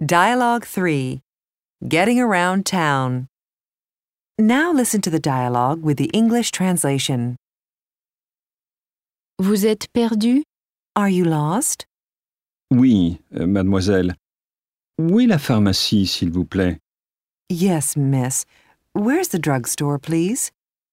Dialogue 3. Getting around town. Now listen to the dialogue with the English translation. Vous êtes perdu? Are you lost? Oui, mademoiselle. Où est la pharmacie, s'il vous plaît? Yes, miss. Where's the drugstore, please?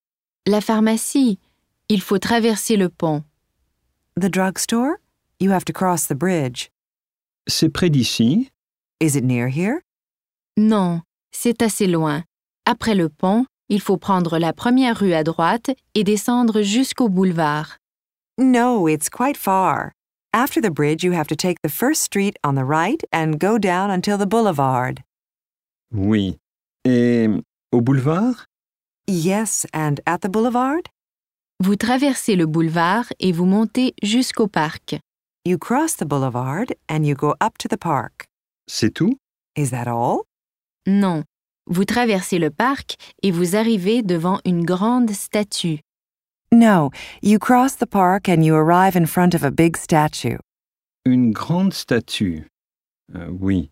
La pharmacie. Il faut traverser le pont. The drugstore? You have to cross the bridge. C'est près d'ici? Is it near here? Non, c'est assez loin. Après le pont, il faut prendre la première rue à droite et descendre jusqu'au boulevard. No, it's quite far. After the bridge, you have to take the first street on the right and go down until the boulevard. Oui. Et au boulevard? Yes, and at the boulevard? Vous traversez le boulevard et vous montez jusqu'au parc. You cross the boulevard and you go up to the park. C'est tout? Is that all? Non, vous traversez le parc et vous arrivez devant une grande statue. No, you cross the park and you arrive in front of a big statue. Une grande statue. Oui.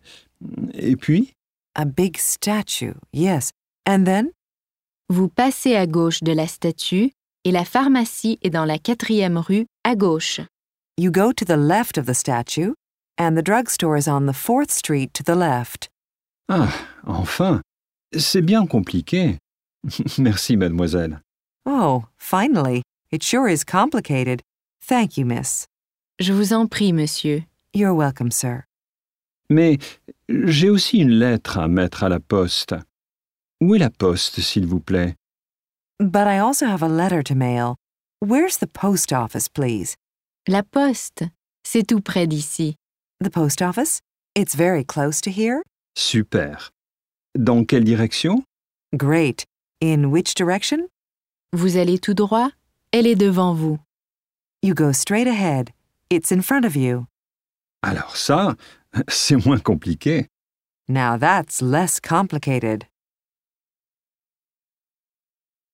Et puis? A big statue, yes. And then? Vous passez à gauche de la statue et la pharmacie est dans la 4e rue à gauche. You go to the left of the statue and the drugstore is on the 4th street to the left. Ah, enfin. C'est bien compliqué. Merci, mademoiselle. Oh, finally. It sure is complicated. Thank you, miss. Je vous en prie, monsieur. You're welcome, sir. Mais j'ai aussi une lettre à mettre à la poste. Où est la poste, s'il vous plaît? But I also have a letter to mail. Where's the post office, please? La poste, c'est tout près d'ici. The post office? It's very close to here? Super. Dans quelle direction? Great. In which direction? Vous allez tout droit, elle est devant vous. You go straight ahead. It's in front of you. Alors ça, c'est moins compliqué. Now that's less complicated.